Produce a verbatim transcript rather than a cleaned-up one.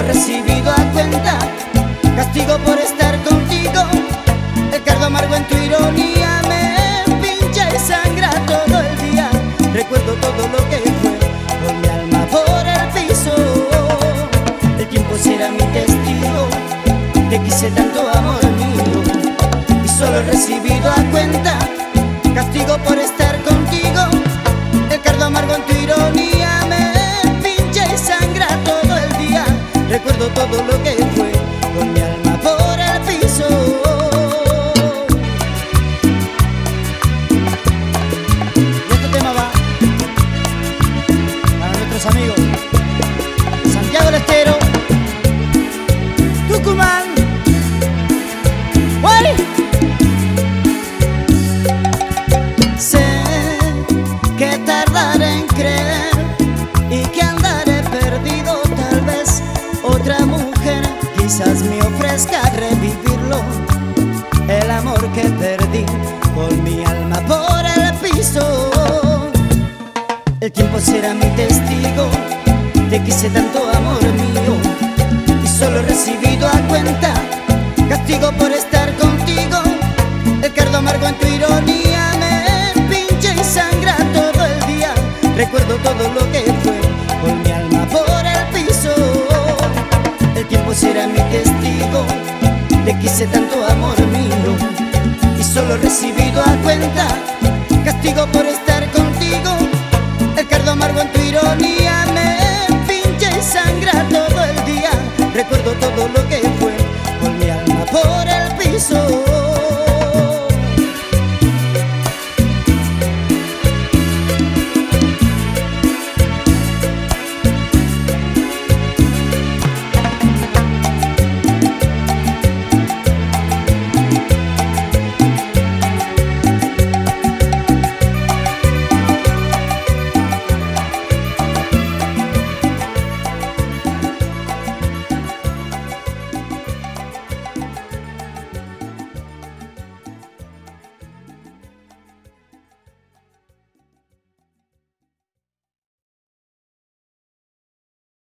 he recibido a cuenta, castigo por estar contigo. El cardo amargo en tu ironía me pincha y sangra todo el día. Recuerdo todo lo que fue, con mi alma por el piso. El tiempo será mi testigo, te quise tanto, amor mío, y solo he recibido a cuenta, castigo por estar contigo. El cardo amargo en tu ironía me pincha y sangra todo el día. Recuerdo todo lo que fue, con mi alma por el piso. Y este tema va para nuestros amigos Santiago del Estero, Tucumán. ¡Uy! Sé que tardaré en creer y que andaré perdido. Tal vez otra mujer quizás me ofrezca revivirlo, el amor que perdí con mi alma por el piso. El tiempo será mi testigo, te quise tanto, amor mío, y solo he recibido a cuenta, castigo por estar contigo. El cardo amargo en tu ironía me pincha y sangra todo el día. Recuerdo todo lo que fue, con mi alma por el piso. El tiempo será mi testigo, te quise tanto, amor mío, y solo he recibido a cuenta, castigo por